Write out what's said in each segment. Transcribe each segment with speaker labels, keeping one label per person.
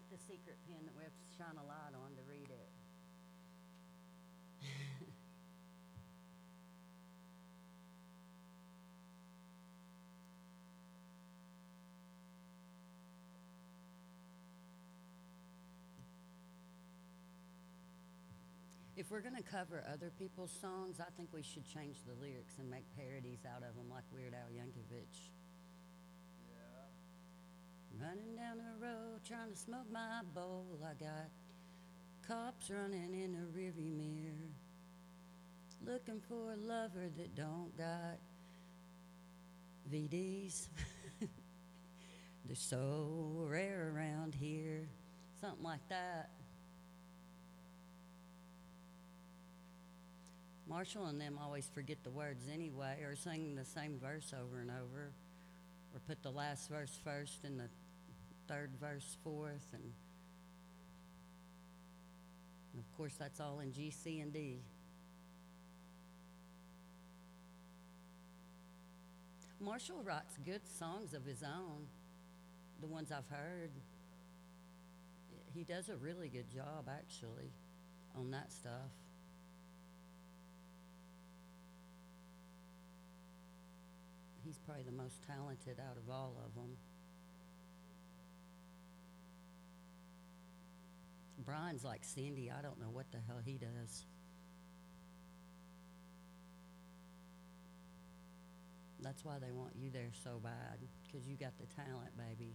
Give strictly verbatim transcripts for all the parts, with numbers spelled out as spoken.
Speaker 1: the secret pen that we have to shine a light on to read it. If we're going to cover other people's songs, I think we should change the lyrics and make parodies out of them like Weird Al Yankovic. Running down the road trying to smoke my bowl. I got cops running in the rearview mirror, looking for a lover that don't got V Ds. They're so rare around here. Something like that. Marshall and them always forget the words anyway, or sing the same verse over and over, or put the last verse first and the third verse fourth, and of course that's all in G, C, and D. Marshall writes good songs of his own, the ones I've heard. He does a really good job, actually, on that stuff. He's probably the most talented out of all of them. Brian's like Cindy. I don't know what the hell he does. That's why they want you there so bad, because you got the talent, baby.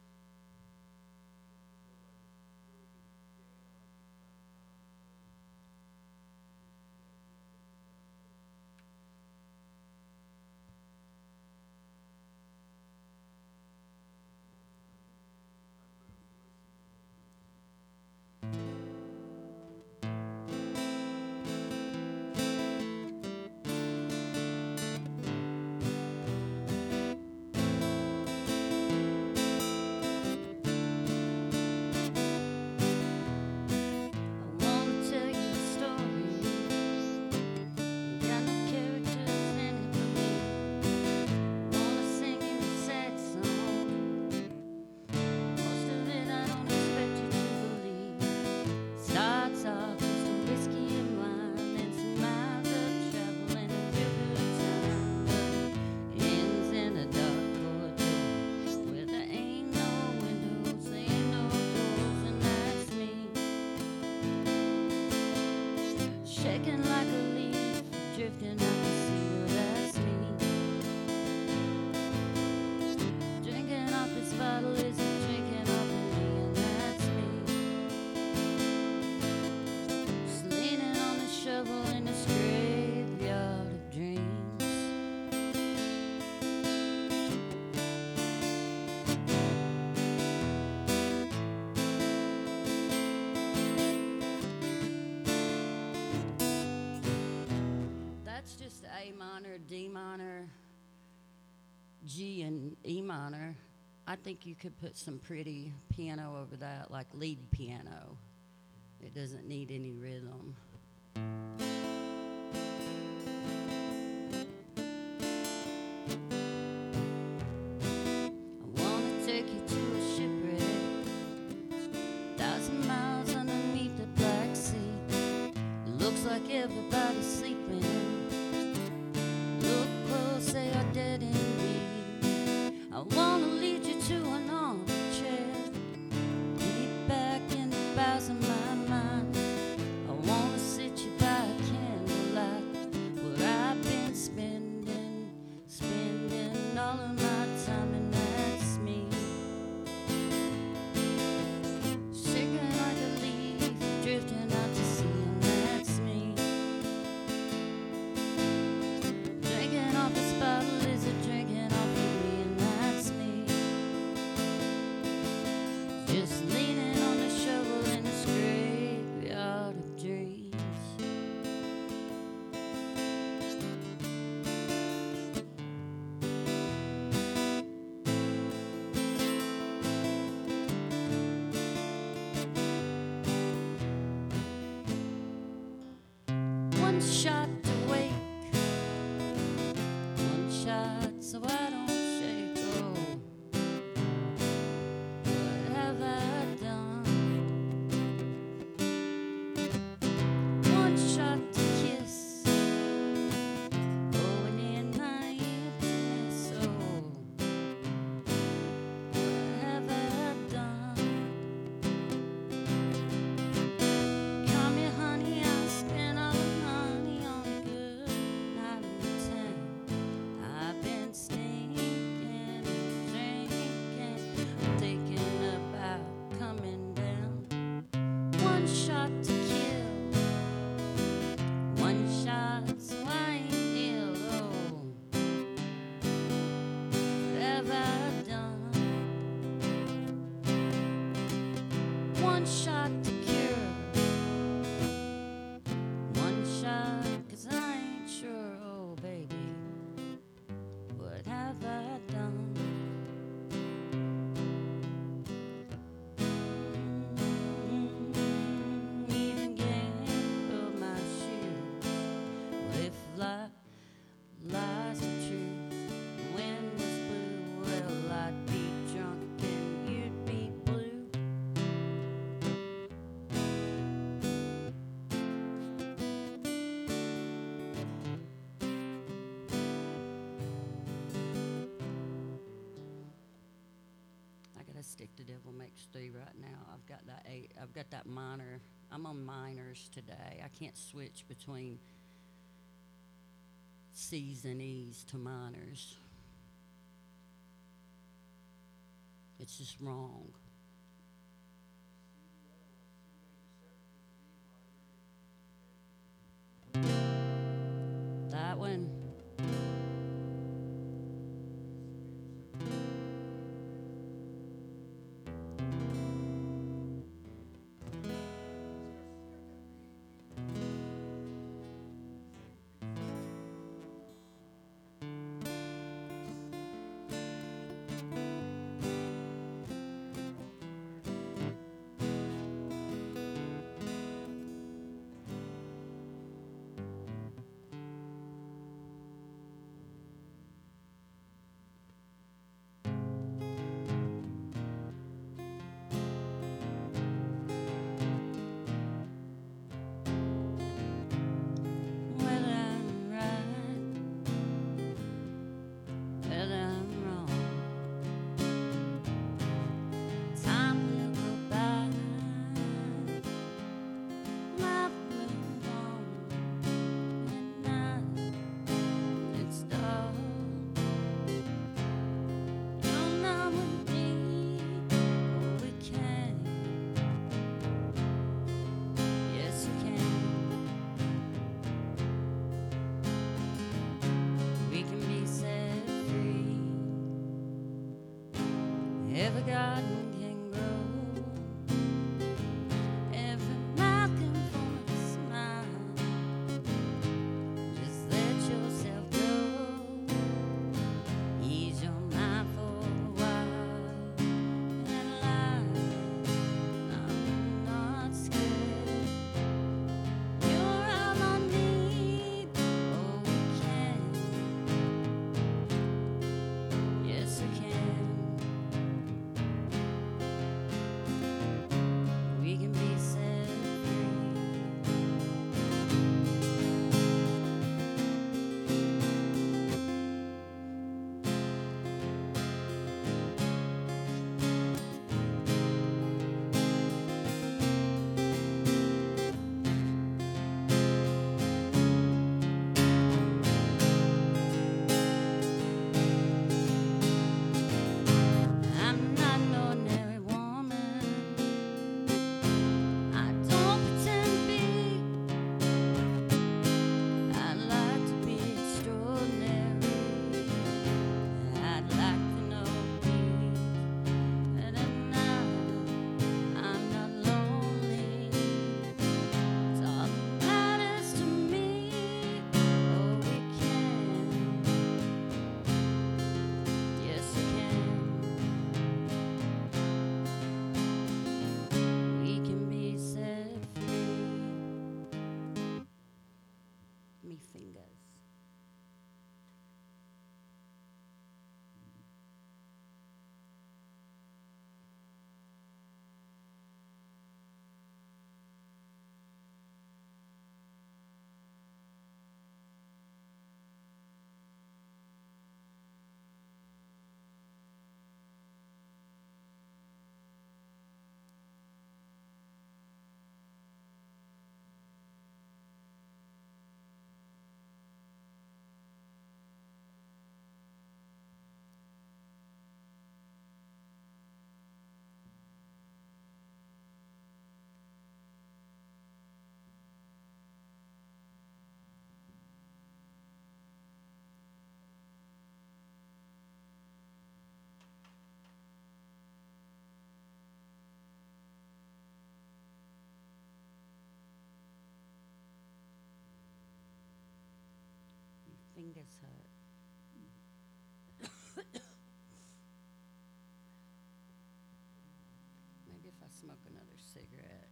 Speaker 1: Shaking like a leaf, drifting out to sea, well, that's me. Drinking off this bottle is a drinking off of me, and that's me. Just leaning on the shovel in this graveyard of dreams. That's just A minor, D minor, G, and E minor. I think you could put some pretty piano over that, like lead piano. It doesn't need any rhythm. I wanna take you to a shipwreck, thousand miles underneath the Black Sea. Looks like everybody's sleeping. Look close, they are dead indeed. I wanna lead you to an armchair, deep back in the bowels of my mind. I wanna sit you by a candlelight, where I've been spending, spending all of my time, and that's me. Shaking like a leaf, drifting out to sea, and that's me. Drinking off this bottle is a drinking off of me, and that's me. Just leaning on the shovel in this graveyard of dreams. One shot to wake, one shot so I don't shake. Oh, what have I done? shot to kill, one shot so I ain't ill. Oh, what have I done? One shot to cure, one shot, 'cause I ain't sure. Oh, baby, what have I done? Even gambled my shoes. Well, if life lies the truth, the wind was blue, well, I'd be drunk and you'd be blue. I gotta stick to devil makes three right now. I've got that eight. I've got that minor. I'm on minors today. I can't switch between C's and E's to minors. It's just wrong. That one. is hot. Maybe if I smoke another cigarette.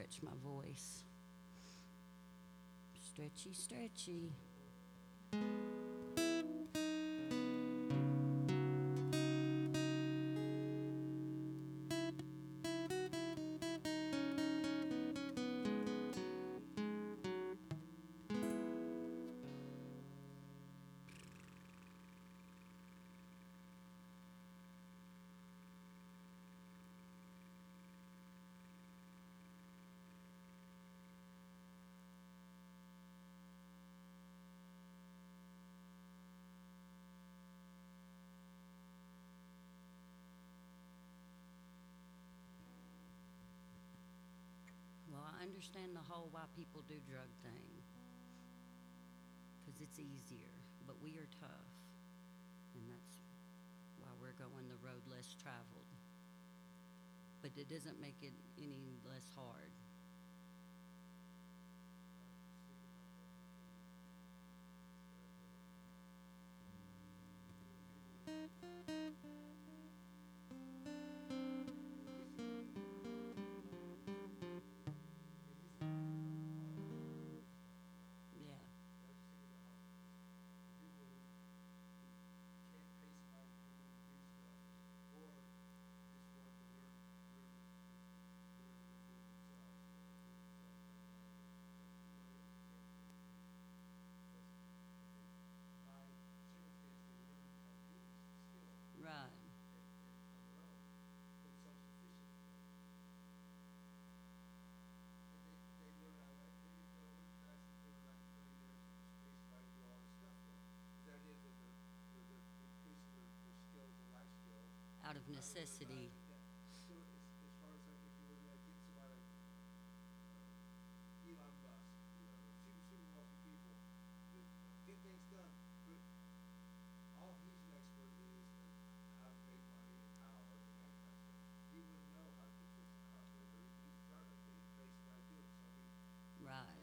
Speaker 1: stretch my voice. Stretchy, stretchy. Well, I understand the whole why people do drug thing, because it's easier, but we are tough, and that's why we're going the road less traveled. But it doesn't make it any less hard. Yeah. Right. Out of necessity. Right.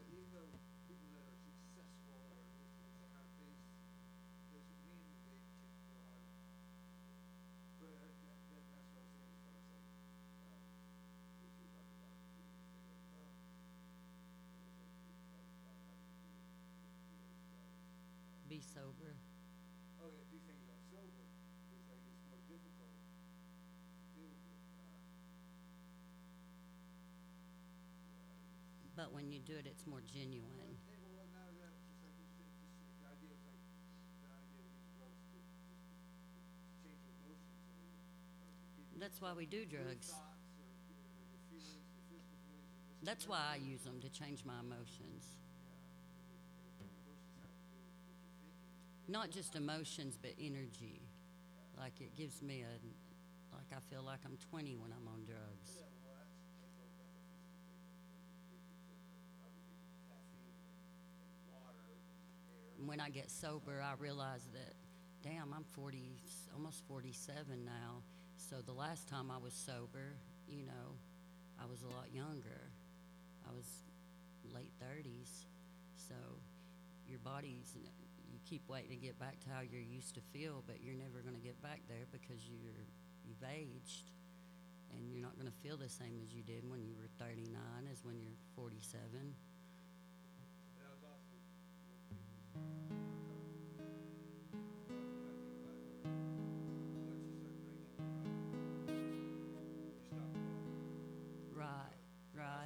Speaker 1: Be sober. But when you do it, it's more genuine. That's why we do drugs. That's why I use them to change my emotions. Not just emotions, but energy. Like it gives me a, like I feel like I'm twenty when I'm on drugs. And when I get sober, I realize that, damn, I'm forty, almost forty-seven now. So the last time I was sober, you know, I was a lot younger. I was late thirties. So your body's, you keep waiting to get back to how you're used to feel, but you're never going to get back there because you're, you've aged. And you're not going to feel the same as you did when you were thirty-nine as when you're forty-seven. Right, right.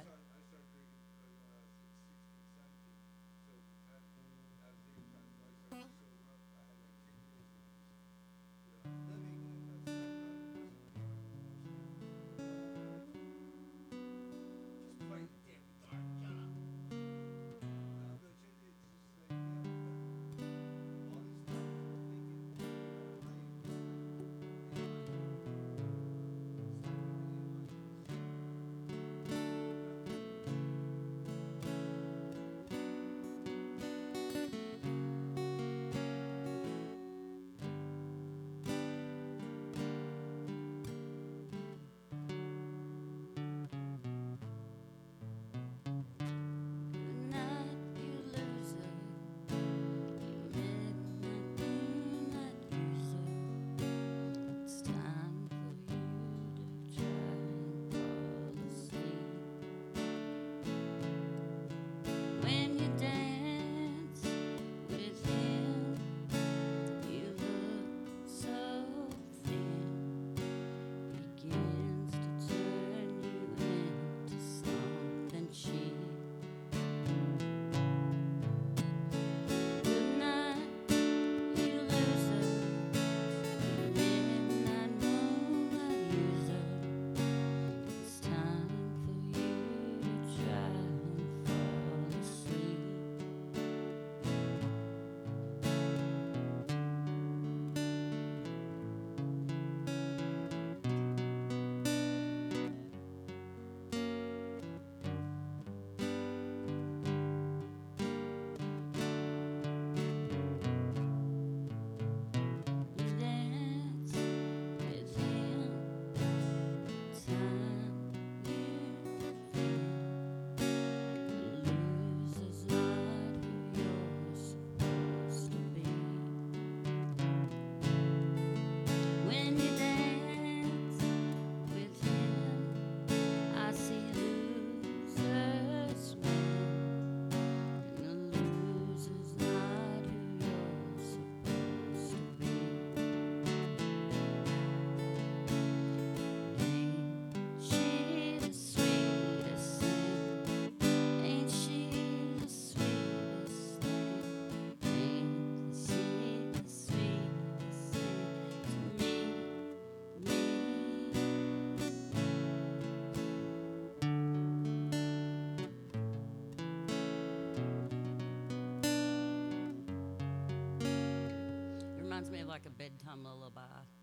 Speaker 1: like a bedtime lullaby.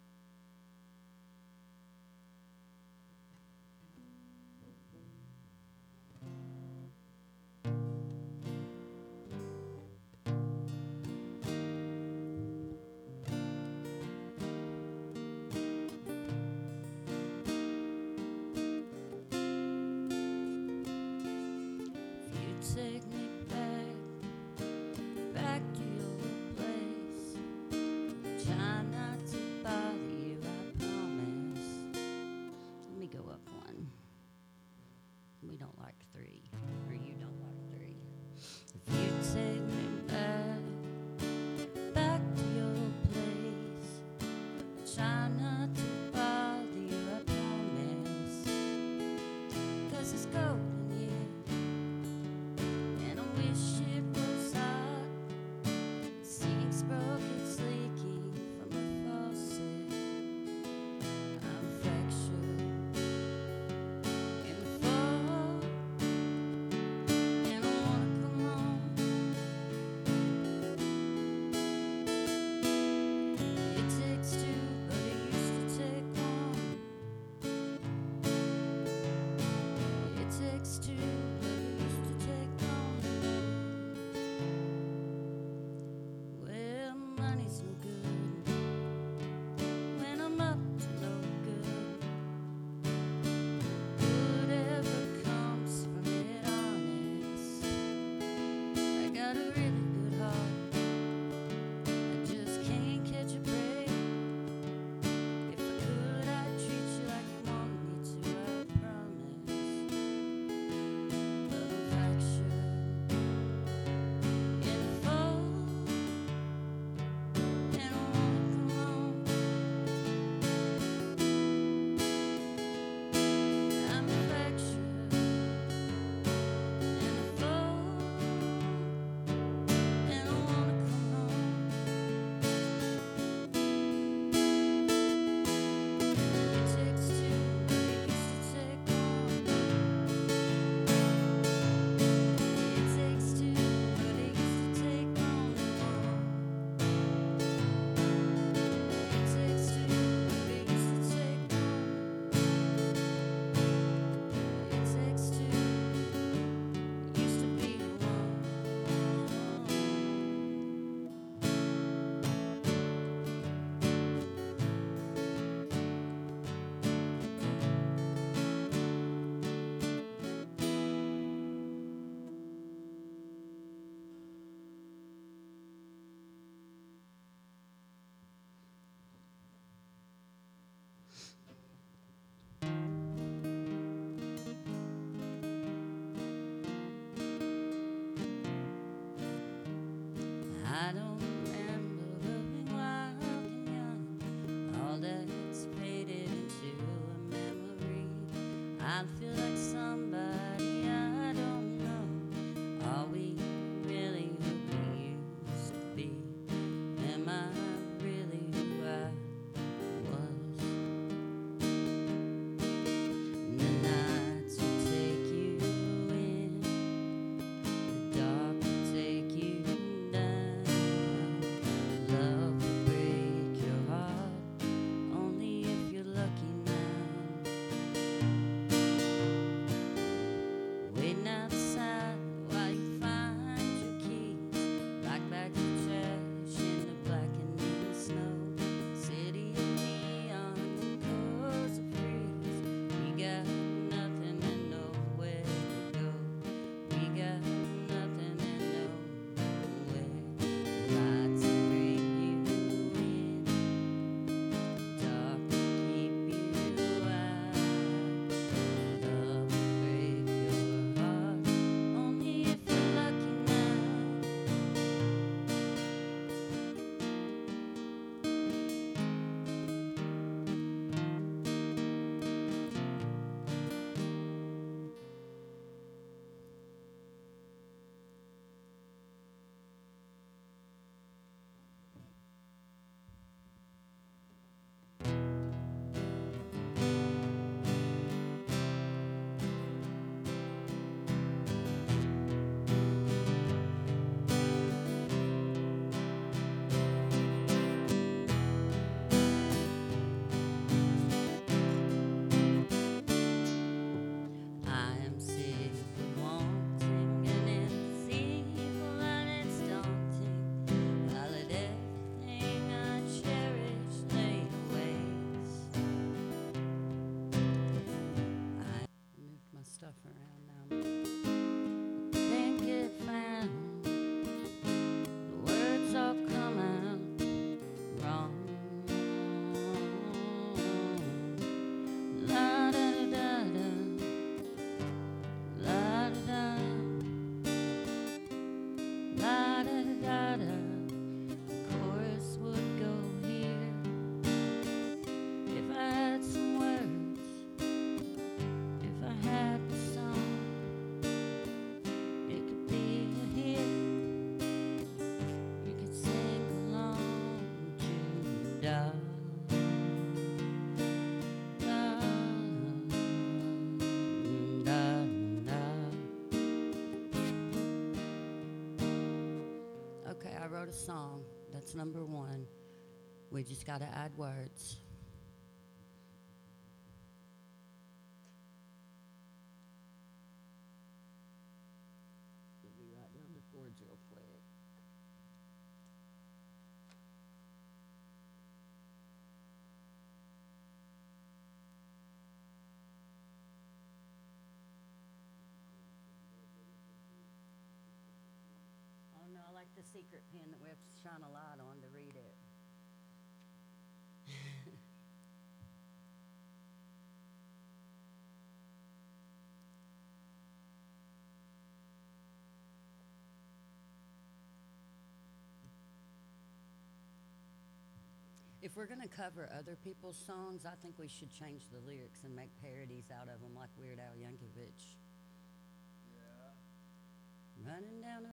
Speaker 1: If you take me back, back to your place, try not to bother you, I promise. Let me go up one. We don't like three, or you don't like three. If you take me back, back to your place, try not to bother you, I promise. 'Cause it's golden here, and I wish it was hot. Sink's broke, it's leaking from the faucet. I'm fractured in the fall. wrote a song. That's number one. We just got to add words. Let me write down the chords real quick. Oh no, I like the secret pen that we have to shine a light on to read it. If we're going to cover other people's songs, I think we should change the lyrics and make parodies out of them like Weird Al Yankovic.
Speaker 2: Yeah.
Speaker 1: Running down